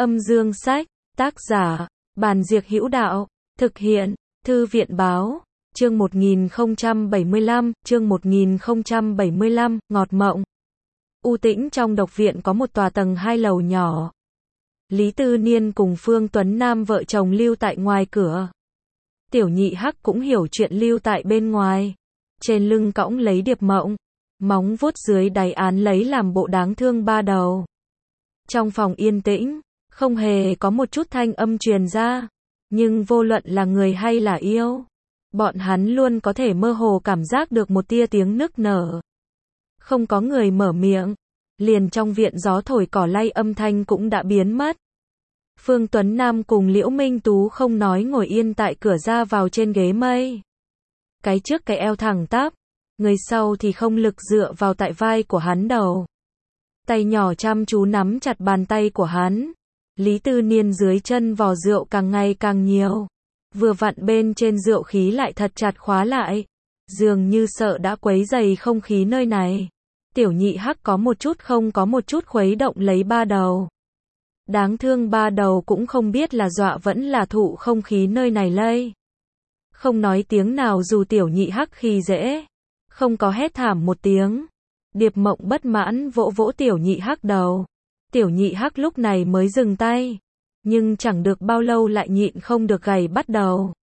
Âm dương sách, tác giả, Bàn Diệc Hữu Đạo, thực hiện, Thư viện báo, chương 1075, Ngọt Mộng. U tĩnh trong độc viện có một tòa tầng 2 lầu nhỏ. Lý Tư Niên cùng Phương Tuấn Nam vợ chồng lưu tại ngoài cửa. Tiểu Nhị Hắc cũng hiểu chuyện lưu tại bên ngoài. Trên lưng cõng lấy Điệp Mộng, móng vuốt dưới đáy án lấy làm bộ đáng thương ba đầu. Trong phòng yên tĩnh, không hề có một chút thanh âm truyền ra, nhưng vô luận là người hay là yêu, bọn hắn luôn có thể mơ hồ cảm giác được một tia tiếng nức nở. Không có người mở miệng, liền trong viện gió thổi cỏ lay âm thanh cũng đã biến mất. Phương Tuấn Nam cùng Liễu Minh Tú không nói ngồi yên tại cửa ra vào trên ghế mây. Cái trước cái eo thẳng tắp, người sau thì không lực dựa vào tại vai của hắn đầu. Tay nhỏ chăm chú nắm chặt bàn tay của hắn. Lý Tư Niên dưới chân vò rượu càng ngày càng nhiều. Vừa vặn bên trên rượu khí lại thật chặt khóa lại. Dường như sợ đã quấy rầy không khí nơi này. Tiểu Nhị Hắc có một chút không có một chút khuấy động lấy ba đầu. Đáng thương ba đầu cũng không biết là dọa vẫn là thụ không khí nơi này lây. Không nói tiếng nào dù Tiểu Nhị Hắc khi dễ. Không có hét thảm một tiếng. Điệp Mộng bất mãn vỗ vỗ Tiểu Nhị Hắc đầu. Tiểu Nhị Hắc lúc này mới dừng tay. Nhưng chẳng được bao lâu lại nhịn không được gầy bắt đầu.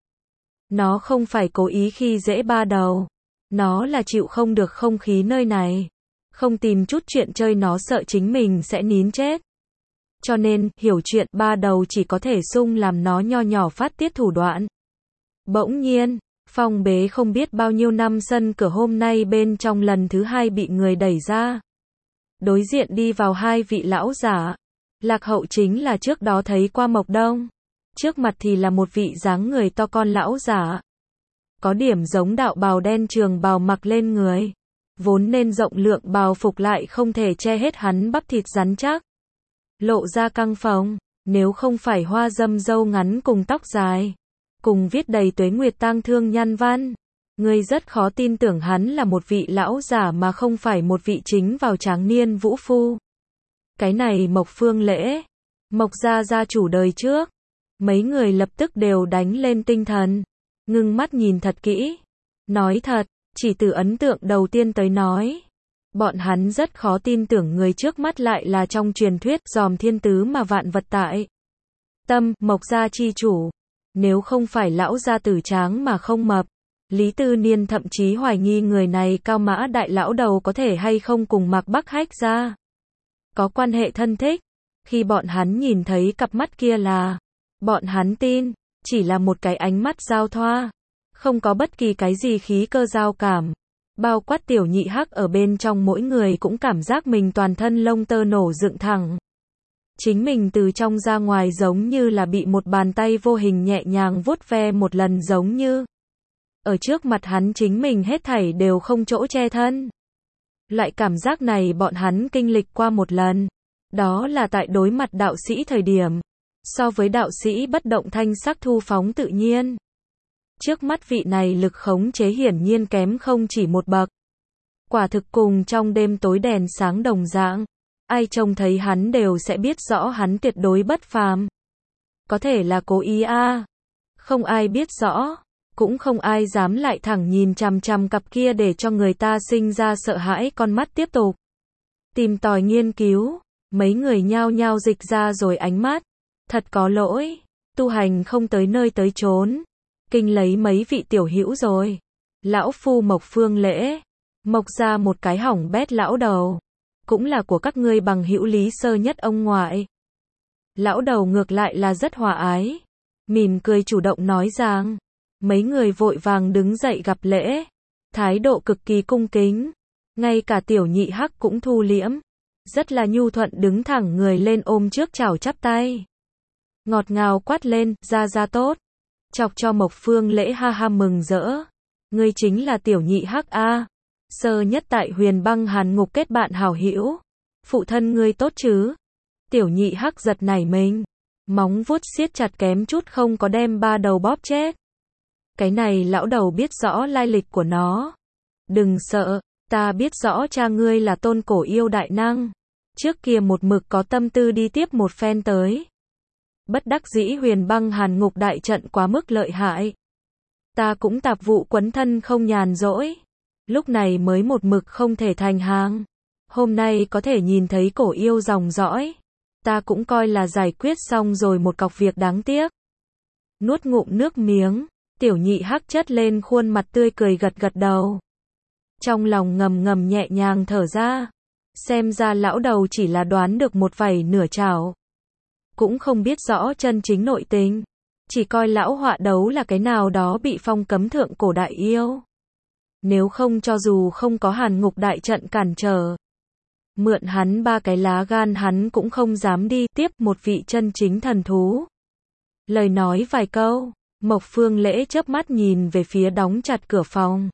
Nó không phải cố ý khi dễ ba đầu. Nó là chịu không được không khí nơi này. Không tìm chút chuyện chơi nó sợ chính mình sẽ nín chết. Cho nên, hiểu chuyện ba đầu chỉ có thể sung làm nó nho nhỏ phát tiết thủ đoạn. Bỗng nhiên, phong bế không biết bao nhiêu năm sân cửa hôm nay bên trong lần thứ hai bị người đẩy ra. Đối diện đi vào hai vị lão giả. Lạc Hậu chính là trước đó thấy qua Mộc Đông. Trước mặt thì là một vị dáng người to con lão giả. Có điểm giống đạo bào đen trường bào mặc lên người. Vốn nên rộng lượng bào phục lại không thể che hết hắn bắp thịt rắn chắc. Lộ ra căng phồng, nếu không phải hoa dâm râu ngắn cùng tóc dài. Cùng viết đầy tuế nguyệt tang thương nhân văn. Người rất khó tin tưởng hắn là một vị lão giả mà không phải một vị chính vào tráng niên vũ phu. Cái này Mộc Phương Lễ, Mộc gia gia chủ đời trước. Mấy người lập tức đều đánh lên tinh thần, ngưng mắt nhìn thật kỹ. Nói thật, chỉ từ ấn tượng đầu tiên tới nói, bọn hắn rất khó tin tưởng người trước mắt lại là trong truyền thuyết giòm thiên tứ mà vạn vật tại. Tâm, Mộc gia chi chủ. Nếu không phải lão gia tử tráng mà không mập, Lý Tư Niên thậm chí hoài nghi người này Cao Mã đại lão đầu có thể hay không cùng Mạc Bắc Hách gia có quan hệ thân thích. Khi bọn hắn nhìn thấy cặp mắt kia là, bọn hắn tin, chỉ là một cái ánh mắt giao thoa, không có bất kỳ cái gì khí cơ giao cảm. Bao quát Tiểu Nhị Hắc ở bên trong mỗi người cũng cảm giác mình toàn thân lông tơ nổ dựng thẳng. Chính mình từ trong ra ngoài giống như là bị một bàn tay vô hình nhẹ nhàng vuốt ve một lần giống như. Ở trước mặt hắn chính mình hết thảy đều không chỗ che thân. Loại cảm giác này bọn hắn kinh lịch qua một lần. Đó là tại đối mặt đạo sĩ thời điểm. So với đạo sĩ bất động thanh sắc thu phóng tự nhiên. Trước mắt vị này lực khống chế hiển nhiên kém không chỉ một bậc. Quả thực cùng trong đêm tối đèn sáng đồng dạng. Ai trông thấy hắn đều sẽ biết rõ hắn tuyệt đối bất phàm. Có thể là cố ý a. Không ai biết rõ. Cũng không ai dám lại thẳng nhìn chằm chằm cặp kia để cho người ta sinh ra sợ hãi con mắt tiếp tục. Tìm tòi nghiên cứu. Mấy người nhao nhao dịch ra rồi ánh mắt. Thật có lỗi. Tu hành không tới nơi tới chốn. Kinh lấy mấy vị tiểu hữu rồi. Lão phu Mộc Phương Lễ. Mộc ra một cái hỏng bét lão đầu. Cũng là của các ngươi bằng hữu Lý sơ nhất ông ngoại. Lão đầu ngược lại là rất hòa ái. Mỉm cười chủ động nói rằng. Mấy người vội vàng đứng dậy gặp lễ. Thái độ cực kỳ cung kính. Ngay cả Tiểu Nhị Hắc cũng thu liễm. Rất là nhu thuận đứng thẳng người lên ôm trước chào chắp tay. Ngọt ngào quát lên, ra tốt. Chọc cho Mộc Phương Lễ ha ha mừng rỡ. Ngươi chính là Tiểu Nhị Hắc a. Sơ nhất tại Huyền Băng Hàn Ngục kết bạn hảo hữu. Phụ thân ngươi tốt chứ? Tiểu Nhị Hắc giật nảy mình. Móng vuốt siết chặt kém chút không có đem ba đầu bóp chết. Cái này lão đầu biết rõ lai lịch của nó. Đừng sợ, ta biết rõ cha ngươi là Tôn Cổ Yêu đại năng. Trước kia một mực có tâm tư đi tiếp một phen tới. Bất đắc dĩ Huyền Băng Hàn Ngục đại trận quá mức lợi hại. Ta cũng tạp vụ quấn thân không nhàn rỗi. Lúc này mới một mực không thể thành hàng. Hôm nay có thể nhìn thấy cổ yêu dòng dõi. Ta cũng coi là giải quyết xong rồi một cọc việc đáng tiếc. Nuốt ngụm nước miếng, Tiểu Nhị Hắc chất lên khuôn mặt tươi cười gật gật đầu. Trong lòng ngầm ngầm nhẹ nhàng thở ra. Xem ra lão đầu chỉ là đoán được một vảy nửa chảo. Cũng không biết rõ chân chính nội tình. Chỉ coi lão họa đấu là cái nào đó bị phong cấm thượng cổ đại yêu. Nếu không cho dù không có Hàn Ngục đại trận cản trở. Mượn hắn 3 cái lá gan hắn cũng không dám đi tiếp một vị chân chính thần thú. Lời nói vài câu, Mộc Phương Lễ chớp mắt nhìn về phía đóng chặt cửa phòng.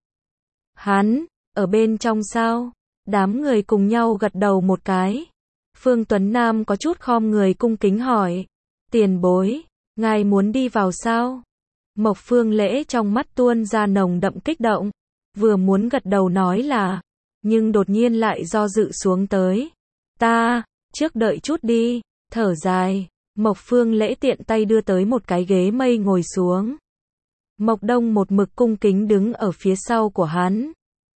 Hắn, ở bên trong sao? Đám người cùng nhau gật đầu một cái. Phương Tuấn Nam có chút khom người cung kính hỏi. Tiền bối, ngài muốn đi vào sao? Mộc Phương Lễ trong mắt tuôn ra nồng đậm kích động. Vừa muốn gật đầu nói là, nhưng đột nhiên lại do dự xuống tới. Ta, trước đợi chút đi, thở dài. Mộc Phương Lễ tiện tay đưa tới một cái ghế mây ngồi xuống. Mộc Đông một mực cung kính đứng ở phía sau của hắn.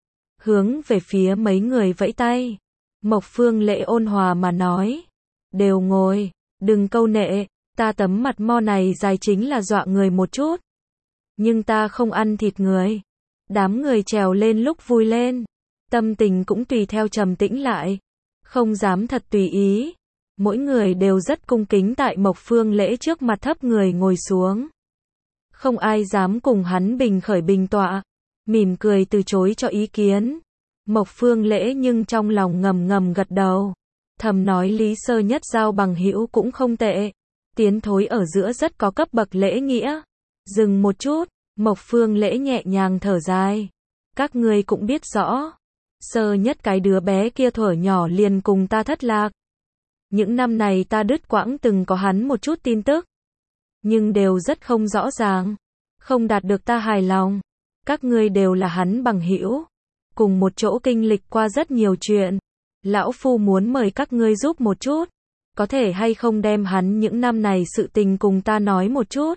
Hướng về phía mấy người vẫy tay. Mộc Phương Lễ ôn hòa mà nói. Đều ngồi, đừng câu nệ, ta tấm mặt mo này dài chính là dọa người một chút. Nhưng ta không ăn thịt người. Đám người trèo lên lúc vui lên. Tâm tình cũng tùy theo trầm tĩnh lại. Không dám thật tùy ý. Mỗi người đều rất cung kính tại Mộc Phương Lễ trước mặt thấp người ngồi xuống. Không ai dám cùng hắn bình khởi bình tọa. Mỉm cười từ chối cho ý kiến. Mộc Phương Lễ nhưng trong lòng ngầm ngầm gật đầu. Thầm nói Lý Sơ Nhất giao bằng hữu cũng không tệ. Tiến thối ở giữa rất có cấp bậc lễ nghĩa. Dừng một chút, Mộc Phương Lễ nhẹ nhàng thở dài. Các ngươi cũng biết rõ. Sơ Nhất cái đứa bé kia thuở nhỏ liền cùng ta thất lạc. Những năm này ta đứt quãng từng có hắn một chút tin tức. Nhưng đều rất không rõ ràng. Không đạt được ta hài lòng. Các ngươi đều là hắn bằng hữu. Cùng một chỗ kinh lịch qua rất nhiều chuyện. Lão Phu muốn mời các ngươi giúp một chút. Có thể hay không đem hắn những năm này sự tình cùng ta nói một chút.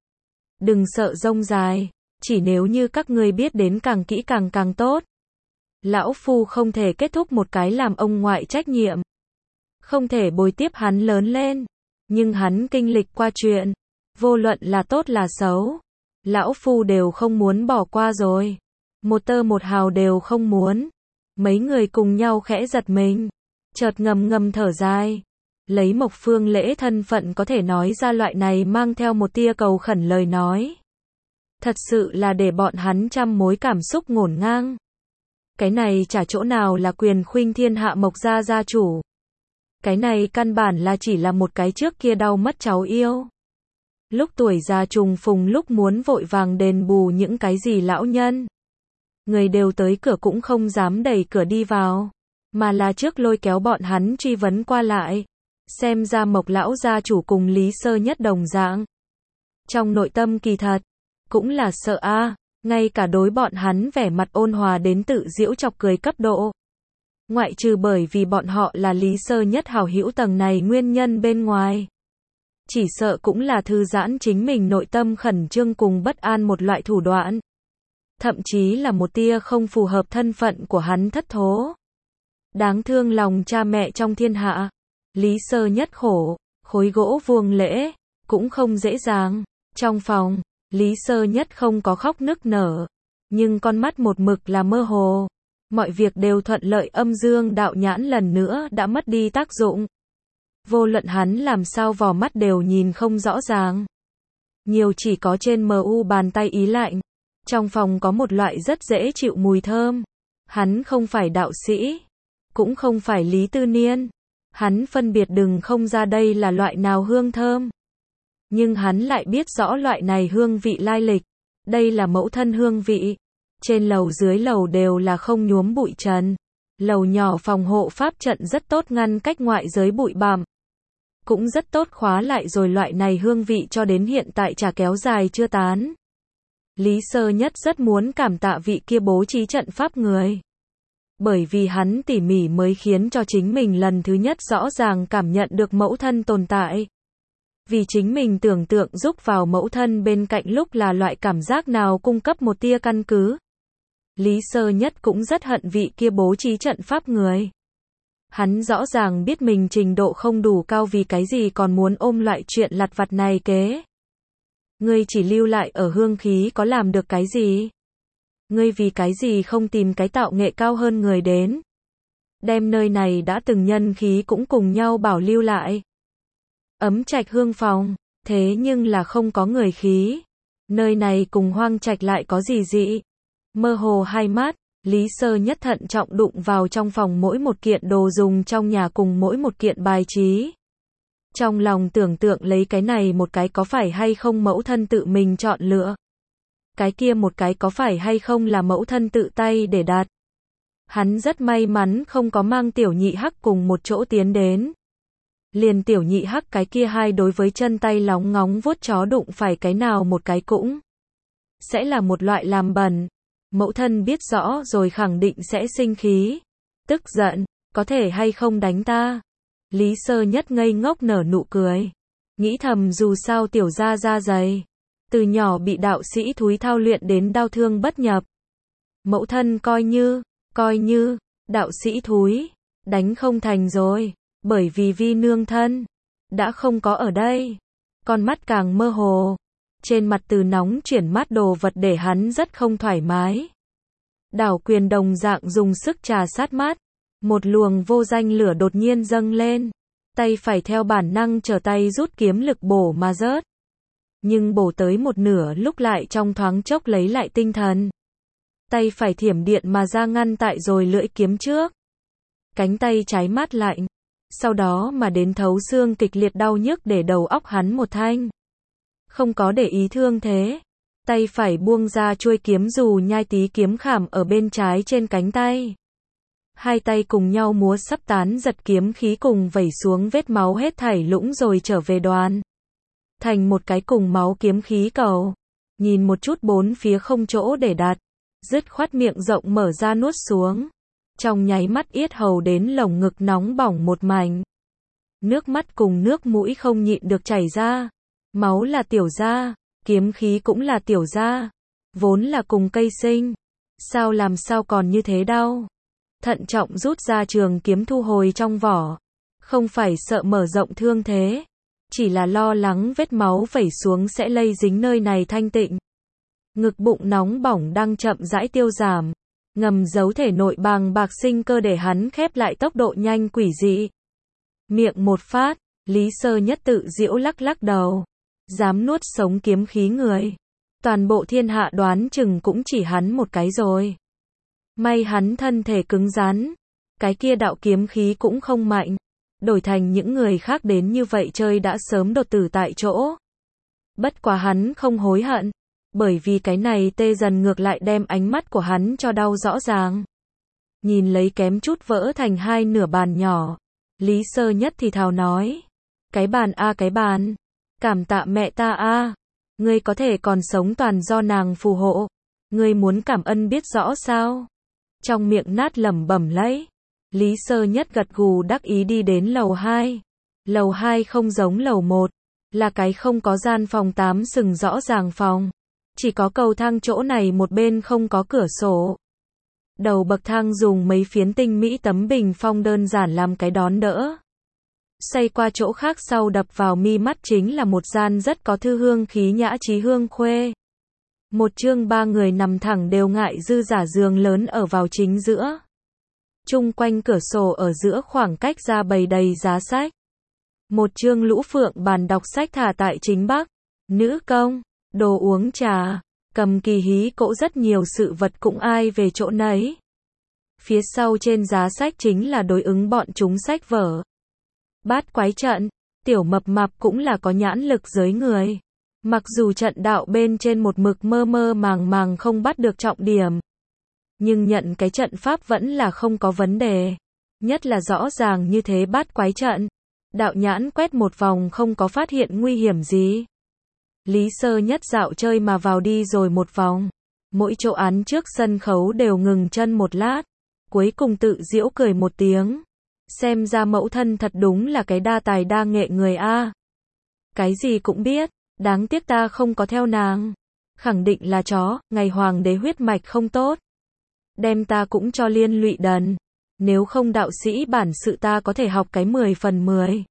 Đừng sợ rông dài. Chỉ nếu như các ngươi biết đến càng kỹ càng tốt. Lão Phu không thể kết thúc một cái làm ông ngoại trách nhiệm. Không thể bồi tiếp hắn lớn lên. Nhưng hắn kinh lịch qua chuyện. Vô luận là tốt là xấu. Lão Phu đều không muốn bỏ qua rồi. Một tơ một hào đều không muốn. Mấy người cùng nhau khẽ giật mình. Chợt ngầm ngầm thở dài. Lấy Mộc Phương Lễ thân phận có thể nói ra loại này mang theo một tia cầu khẩn lời nói. Thật sự là để bọn hắn trăm mối cảm xúc ngổn ngang. Cái này chả chỗ nào là quyền khuynh thiên hạ Mộc gia gia chủ. Cái này căn bản là chỉ là một cái trước kia đau mất cháu yêu. Lúc tuổi già trùng phùng lúc muốn vội vàng đền bù những cái gì lão nhân. Người đều tới cửa cũng không dám đẩy cửa đi vào. Mà là trước lôi kéo bọn hắn truy vấn qua lại. Xem ra Mộc lão gia chủ cùng Lý Sơ Nhất đồng dạng. Trong nội tâm kỳ thật. Cũng là sợ a. Ngay cả đối bọn hắn vẻ mặt ôn hòa đến tự giễu chọc cười cấp độ. Ngoại trừ bởi vì bọn họ là Lý Sơ Nhất hảo hữu tầng này nguyên nhân bên ngoài. Chỉ sợ cũng là thư giãn chính mình nội tâm khẩn trương cùng bất an một loại thủ đoạn. Thậm chí là một tia không phù hợp thân phận của hắn thất thố. Đáng thương lòng cha mẹ trong thiên hạ. Lý Sơ Nhất khổ, khối gỗ vuông lễ, cũng không dễ dàng. Trong phòng, Lý Sơ Nhất không có khóc nức nở. Nhưng con mắt một mực là mơ hồ. Mọi việc đều thuận lợi, âm dương đạo nhãn lần nữa đã mất đi tác dụng. Vô luận hắn làm sao vò mắt đều nhìn không rõ ràng. Nhiều chỉ có trên mu bàn tay ý lạnh. Trong phòng có một loại rất dễ chịu mùi thơm. Hắn không phải đạo sĩ. Cũng không phải Lý Tư Niên. Hắn phân biệt đừng không ra đây là loại nào hương thơm. Nhưng hắn lại biết rõ loại này hương vị lai lịch. Đây là mẫu thân hương vị. Trên lầu dưới lầu đều là không nhuốm bụi trần. Lầu nhỏ phòng hộ pháp trận rất tốt ngăn cách ngoại giới bụi bặm. Cũng rất tốt khóa lại rồi loại này hương vị cho đến hiện tại chả kéo dài chưa tán. Lý Sơ Nhất rất muốn cảm tạ vị kia bố trí trận pháp người. Bởi vì hắn tỉ mỉ mới khiến cho chính mình lần thứ nhất rõ ràng cảm nhận được mẫu thân tồn tại. Vì chính mình tưởng tượng giúp vào mẫu thân bên cạnh lúc là loại cảm giác nào cung cấp một tia căn cứ. Lý Sơ Nhất cũng rất hận vị kia bố trí trận pháp người. Hắn rõ ràng biết mình trình độ không đủ cao vì cái gì còn muốn ôm loại chuyện lặt vặt này kế. Ngươi chỉ lưu lại ở hương khí có làm được cái gì? Ngươi vì cái gì không tìm cái tạo nghệ cao hơn người đến? Đem nơi này đã từng nhân khí cũng cùng nhau bảo lưu lại. Ấm trạch hương phòng, thế nhưng là không có người khí. Nơi này cùng hoang trạch lại có gì dị? Mơ hồ hai mắt, Lý Sơ Nhất thận trọng đụng vào trong phòng mỗi một kiện đồ dùng trong nhà cùng mỗi một kiện bài trí. Trong lòng tưởng tượng lấy cái này một cái có phải hay không mẫu thân tự mình chọn lựa. Cái kia một cái có phải hay không là mẫu thân tự tay để đặt. Hắn rất may mắn không có mang tiểu nhị hắc cùng một chỗ tiến đến. Liền tiểu nhị hắc cái kia hai đối với chân tay lóng ngóng vuốt chó đụng phải cái nào một cái cũng sẽ là một loại làm bẩn. Mẫu thân biết rõ rồi khẳng định sẽ sinh khí, tức giận, có thể hay không đánh ta. Lý Sơ Nhất ngây ngốc nở nụ cười, nghĩ thầm dù sao tiểu gia da dày, từ nhỏ bị đạo sĩ thúi thao luyện đến đau thương bất nhập. Mẫu thân coi như, đạo sĩ thúi, đánh không thành rồi, bởi vì vi nương thân, đã không có ở đây. Con mắt càng mơ hồ, trên mặt từ nóng chuyển mát đồ vật để hắn rất không thoải mái. Đảo quyền đồng dạng dùng sức trà sát mắt, một luồng vô danh lửa đột nhiên dâng lên, tay phải theo bản năng trở tay rút kiếm lực bổ mà rớt. Nhưng bổ tới một nửa lúc lại trong thoáng chốc lấy lại tinh thần. Tay phải thiểm điện mà ra ngăn tại rồi lưỡi kiếm trước. Cánh tay trái mát lạnh, sau đó mà đến thấu xương kịch liệt đau nhức để đầu óc hắn một thanh. Không có để ý thương thế, tay phải buông ra chuôi kiếm dù nhai tí kiếm khảm ở bên trái trên cánh tay. Hai tay cùng nhau múa sắp tán giật kiếm khí cùng vẩy xuống vết máu hết thảy lũng rồi trở về đoàn. Thành một cái cùng máu kiếm khí cầu. Nhìn một chút bốn phía không chỗ để đặt. Dứt khoát miệng rộng mở ra nuốt xuống. Trong nháy mắt yết hầu đến lồng ngực nóng bỏng một mảnh. Nước mắt cùng nước mũi không nhịn được chảy ra. Máu là tiểu gia, kiếm khí cũng là tiểu gia. Vốn là cùng cây sinh. Sao làm sao còn như thế đau? Thận trọng rút ra trường kiếm thu hồi trong vỏ. Không phải sợ mở rộng thương thế. Chỉ là lo lắng vết máu vẩy xuống sẽ lây dính nơi này thanh tịnh. Ngực bụng nóng bỏng đang chậm rãi tiêu giảm. Ngầm giấu thể nội bàng bạc sinh cơ để hắn khép lại tốc độ nhanh quỷ dị. Miệng một phát, Lý Sơ Nhất tự giễu lắc lắc đầu. Dám nuốt sống kiếm khí người. Toàn bộ thiên hạ đoán chừng cũng chỉ hắn một cái rồi. May hắn thân thể cứng rắn. Cái kia đạo kiếm khí cũng không mạnh. Đổi thành những người khác đến như vậy chơi đã sớm đột tử tại chỗ. Bất quá hắn không hối hận. Bởi vì cái này tê dần ngược lại đem ánh mắt của hắn cho đau rõ ràng. Nhìn lấy kém chút vỡ thành hai nửa bàn nhỏ. Lý Sơ Nhất thì thào nói. Cái bàn a cái bàn. Cảm tạ mẹ ta a. Ngươi có thể còn sống toàn do nàng phù hộ. Ngươi muốn cảm ơn biết rõ sao? Trong miệng nát lẩm bẩm lấy. Lý Sơ Nhất gật gù đắc ý đi đến lầu 2. Lầu 2 không giống lầu 1. Là cái không có gian phòng 8 sừng rõ ràng phòng. Chỉ có cầu thang chỗ này một bên không có cửa sổ. Đầu bậc thang dùng mấy phiến tinh mỹ tấm bình phong đơn giản làm cái đón đỡ. Xoay qua chỗ khác sau đập vào mi mắt chính là một gian rất có thư hương khí nhã trí hương khuê. Một chương ba người nằm thẳng đều ngại dư giả giường lớn ở vào chính giữa. Chung quanh cửa sổ ở giữa khoảng cách ra bày đầy giá sách. Một chương lũ phượng bàn đọc sách thả tại chính bắc. Nữ công, đồ uống trà, cầm kỳ hí cỗ rất nhiều sự vật cũng ai về chỗ nấy. Phía sau trên giá sách chính là đối ứng bọn chúng sách vở. Bát quái trận, tiểu mập mạp cũng là có nhãn lực giới người. Mặc dù trận đạo bên trên một mực mơ mơ màng màng không bắt được trọng điểm. Nhưng nhận cái trận pháp vẫn là không có vấn đề. Nhất là rõ ràng như thế bát quái trận. Đạo nhãn quét một vòng không có phát hiện nguy hiểm gì. Lý Sơ Nhất dạo chơi mà vào đi rồi một vòng. Mỗi chỗ án trước sân khấu đều ngừng chân một lát. Cuối cùng tự giễu cười một tiếng. Xem ra mẫu thân thật đúng là cái đa tài đa nghệ người a. Cái gì cũng biết, đáng tiếc ta không có theo nàng. Khẳng định là chó, ngày hoàng đế huyết mạch không tốt. Đem ta cũng cho liên lụy đần. Nếu không đạo sĩ bản sự ta có thể học cái 10 phần 10.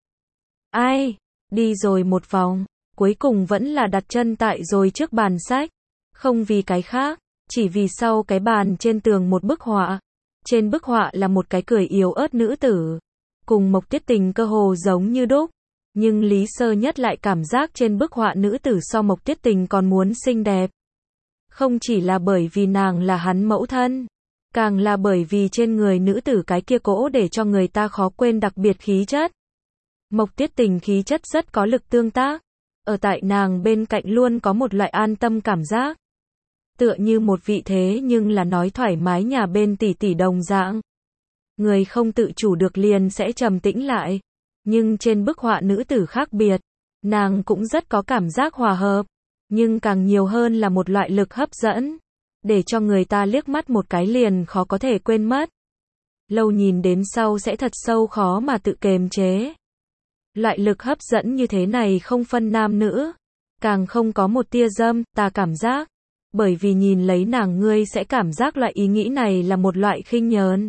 Ai, đi rồi một vòng, cuối cùng vẫn là đặt chân tại rồi trước bàn sách. Không vì cái khác, chỉ vì sau cái bàn trên tường một bức họa. Trên bức họa là một cái cười yếu ớt nữ tử. Cùng Mộc Tiết Tình cơ hồ giống như đúc. Nhưng Lý Sơ Nhất lại cảm giác trên bức họa nữ tử so Mộc Tiết Tình còn muốn xinh đẹp. Không chỉ là bởi vì nàng là hắn mẫu thân, càng là bởi vì trên người nữ tử cái kia cỗ để cho người ta khó quên đặc biệt khí chất. Mộc Tiết Tình khí chất rất có lực tương tác. Ở tại nàng bên cạnh luôn có một loại an tâm cảm giác. Tựa như một vị thế nhưng là nói thoải mái nhà bên tỷ tỷ đồng dạng. Người không tự chủ được liền sẽ trầm tĩnh lại. Nhưng trên bức họa nữ tử khác biệt. Nàng cũng rất có cảm giác hòa hợp. Nhưng càng nhiều hơn là một loại lực hấp dẫn. Để cho người ta liếc mắt một cái liền khó có thể quên mất. Lâu nhìn đến sau sẽ thật sâu khó mà tự kiềm chế. Loại lực hấp dẫn như thế này không phân nam nữ. Càng không có một tia dâm, ta cảm giác. Bởi vì nhìn lấy nàng ngươi sẽ cảm giác loại ý nghĩ này là một loại khinh nhờn.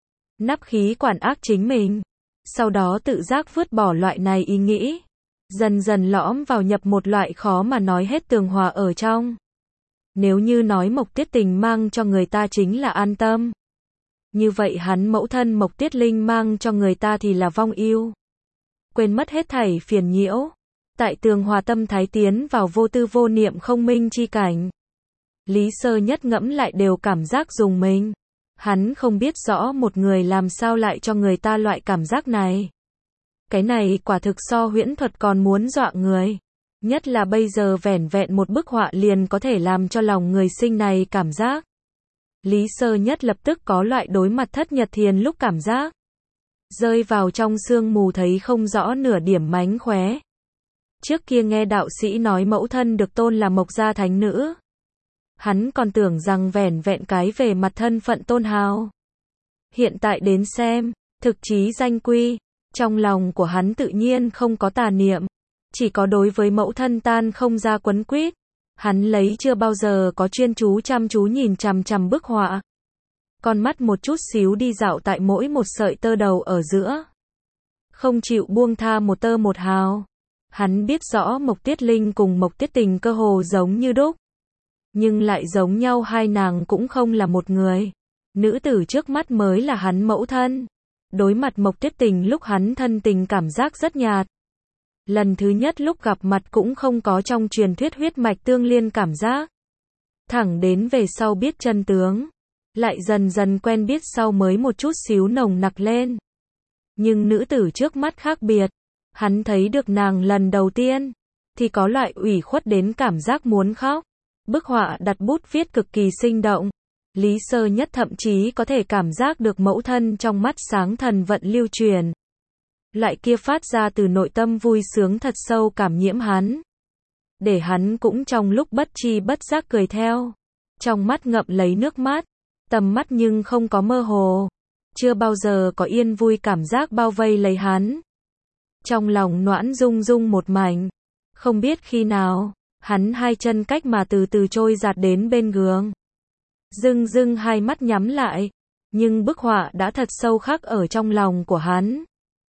Nắp khí quản ác chính mình. Sau đó tự giác vứt bỏ loại này ý nghĩ. Dần dần lõm vào nhập một loại khó mà nói hết tường hòa ở trong. Nếu như nói Mộc Tiết Tình mang cho người ta chính là an tâm. Như vậy hắn mẫu thân Mộc Tiết Linh mang cho người ta thì là vong ưu. Quên mất hết thảy phiền nhiễu. Tại tường hòa tâm thái tiến vào vô tư vô niệm không minh chi cảnh. Lý Sơ Nhất ngẫm lại đều cảm giác dùng mình. Hắn không biết rõ một người làm sao lại cho người ta loại cảm giác này. Cái này quả thực so huyễn thuật còn muốn dọa người. Nhất là bây giờ vẻn vẹn một bức họa liền có thể làm cho lòng người sinh này cảm giác. Lý Sơ Nhất lập tức có loại đối mặt Thất Nhật Thiền lúc cảm giác. Rơi vào trong sương mù thấy không rõ nửa điểm mánh khóe. Trước kia nghe đạo sĩ nói mẫu thân được tôn là Mộc gia thánh nữ. Hắn còn tưởng rằng vẻn vẹn cái về mặt thân phận tôn hào. Hiện tại đến xem, thực chí danh quy, trong lòng của hắn tự nhiên không có tà niệm. Chỉ có đối với mẫu thân tan không ra quấn quýt. Hắn lấy chưa bao giờ có chuyên chú chăm chú nhìn chằm chằm bức họa. Con mắt một chút xíu đi dạo tại mỗi một sợi tơ đầu ở giữa. Không chịu buông tha một tơ một hào. Hắn biết rõ Mộc Tiết Linh cùng Mộc Tiết Tình cơ hồ giống như đúc. Nhưng lại giống nhau hai nàng cũng không là một người. Nữ tử trước mắt mới là hắn mẫu thân. Đối mặt Mộc Tiết Tình lúc hắn thân tình cảm giác rất nhạt. Lần thứ nhất lúc gặp mặt cũng không có trong truyền thuyết huyết mạch tương liên cảm giác. Thẳng đến về sau biết chân tướng. Lại dần dần quen biết sau mới một chút xíu nồng nặc lên. Nhưng nữ tử trước mắt khác biệt. Hắn thấy được nàng lần đầu tiên. Thì có loại ủy khuất đến cảm giác muốn khóc. Bức họa đặt bút viết cực kỳ sinh động. Lý Sơ Nhất thậm chí có thể cảm giác được mẫu thân trong mắt sáng thần vận lưu truyền. Loại kia phát ra từ nội tâm vui sướng thật sâu cảm nhiễm hắn. Để hắn cũng trong lúc bất tri bất giác cười theo. Trong mắt ngậm lấy nước mắt. Tầm mắt nhưng không có mơ hồ. Chưa bao giờ có yên vui cảm giác bao vây lấy hắn. Trong lòng noãn rung rung một mảnh. Không biết khi nào, hắn hai chân cách mà từ từ trôi giạt đến bên gương. Dưng dưng hai mắt nhắm lại. Nhưng bức họa đã thật sâu khắc ở trong lòng của hắn.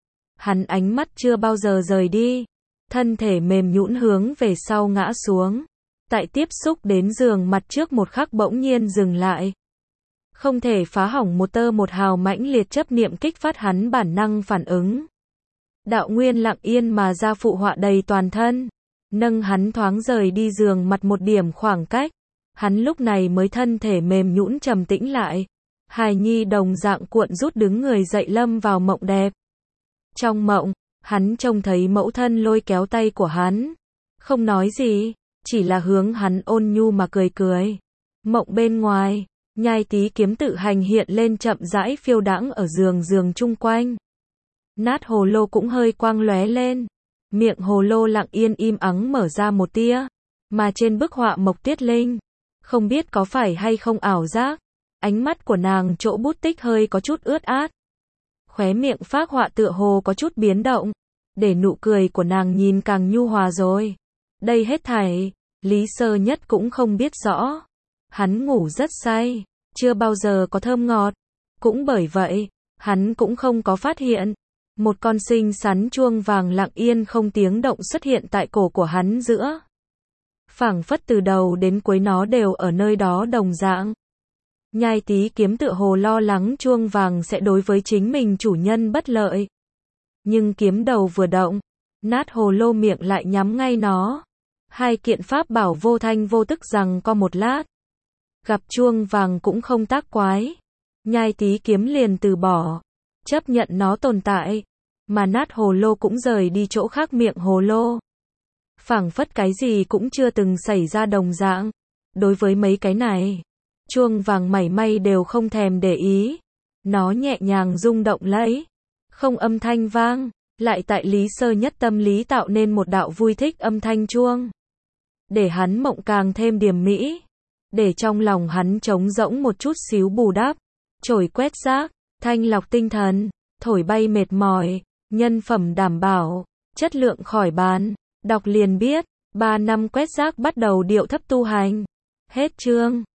Hắn ánh mắt chưa bao giờ rời đi. Thân thể mềm nhũn hướng về sau ngã xuống. Tại tiếp xúc đến giường mặt trước một khắc bỗng nhiên dừng lại. Không thể phá hỏng một tơ một hào mãnh liệt chấp niệm kích phát hắn bản năng phản ứng. Đạo nguyên lặng yên mà ra phụ họa đầy toàn thân. Nâng hắn thoáng rời đi giường mặt một điểm khoảng cách. Hắn lúc này mới thân thể mềm nhũn trầm tĩnh lại. Hài nhi đồng dạng cuộn rút đứng người dậy lâm vào mộng đẹp. Trong mộng, hắn trông thấy mẫu thân lôi kéo tay của hắn. Không nói gì, chỉ là hướng hắn ôn nhu mà cười cười. Mộng bên ngoài, nhai tí kiếm tự hành hiện lên chậm rãi phiêu đãng ở giường chung quanh. Nát hồ lô cũng hơi quang lóe lên. Miệng hồ lô lặng yên im ắng mở ra một tia. Mà trên bức họa Mộc Tiết Linh, không biết có phải hay không ảo giác, ánh mắt của nàng chỗ bút tích hơi có chút ướt át. Khóe miệng phác họa tựa hồ có chút biến động. để nụ cười của nàng nhìn càng nhu hòa rồi. Đây hết thảy, Lý Sơ Nhất cũng không biết rõ. Hắn ngủ rất say, chưa bao giờ có thơm ngọt. Cũng bởi vậy, hắn cũng không có phát hiện. Một con xinh xắn chuông vàng lặng yên không tiếng động xuất hiện tại cổ của hắn giữa. Phảng phất từ đầu đến cuối nó đều ở nơi đó đồng dạng. Nhai Tý Kiếm tựa hồ lo lắng chuông vàng sẽ đối với chính mình chủ nhân bất lợi. Nhưng kiếm đầu vừa động, nát hồ lô miệng lại nhắm ngay nó. Hai kiện pháp bảo vô thanh vô tức giằng co một lát. Gặp chuông vàng cũng không tác quái. Nhai Tý Kiếm liền từ bỏ, chấp nhận nó tồn tại. Mà nát hồ lô cũng rời đi chỗ khác miệng hồ lô. Phảng phất cái gì cũng chưa từng xảy ra đồng dạng. Đối với mấy cái này, chuông vàng mảy may đều không thèm để ý. Nó nhẹ nhàng rung động lấy, không âm thanh vang, lại tại Lý Sơ Nhất tâm lý tạo nên một đạo vui thích âm thanh chuông. Để hắn mộng càng thêm điềm mỹ, để trong lòng hắn trống rỗng một chút xíu bù đắp, trổi quét rác, thanh lọc tinh thần, thổi bay mệt mỏi, nhân phẩm đảm bảo, chất lượng khỏi bàn. Đọc liền biết, 3 năm quét rác bắt đầu điệu thấp tu hành. Hết chương.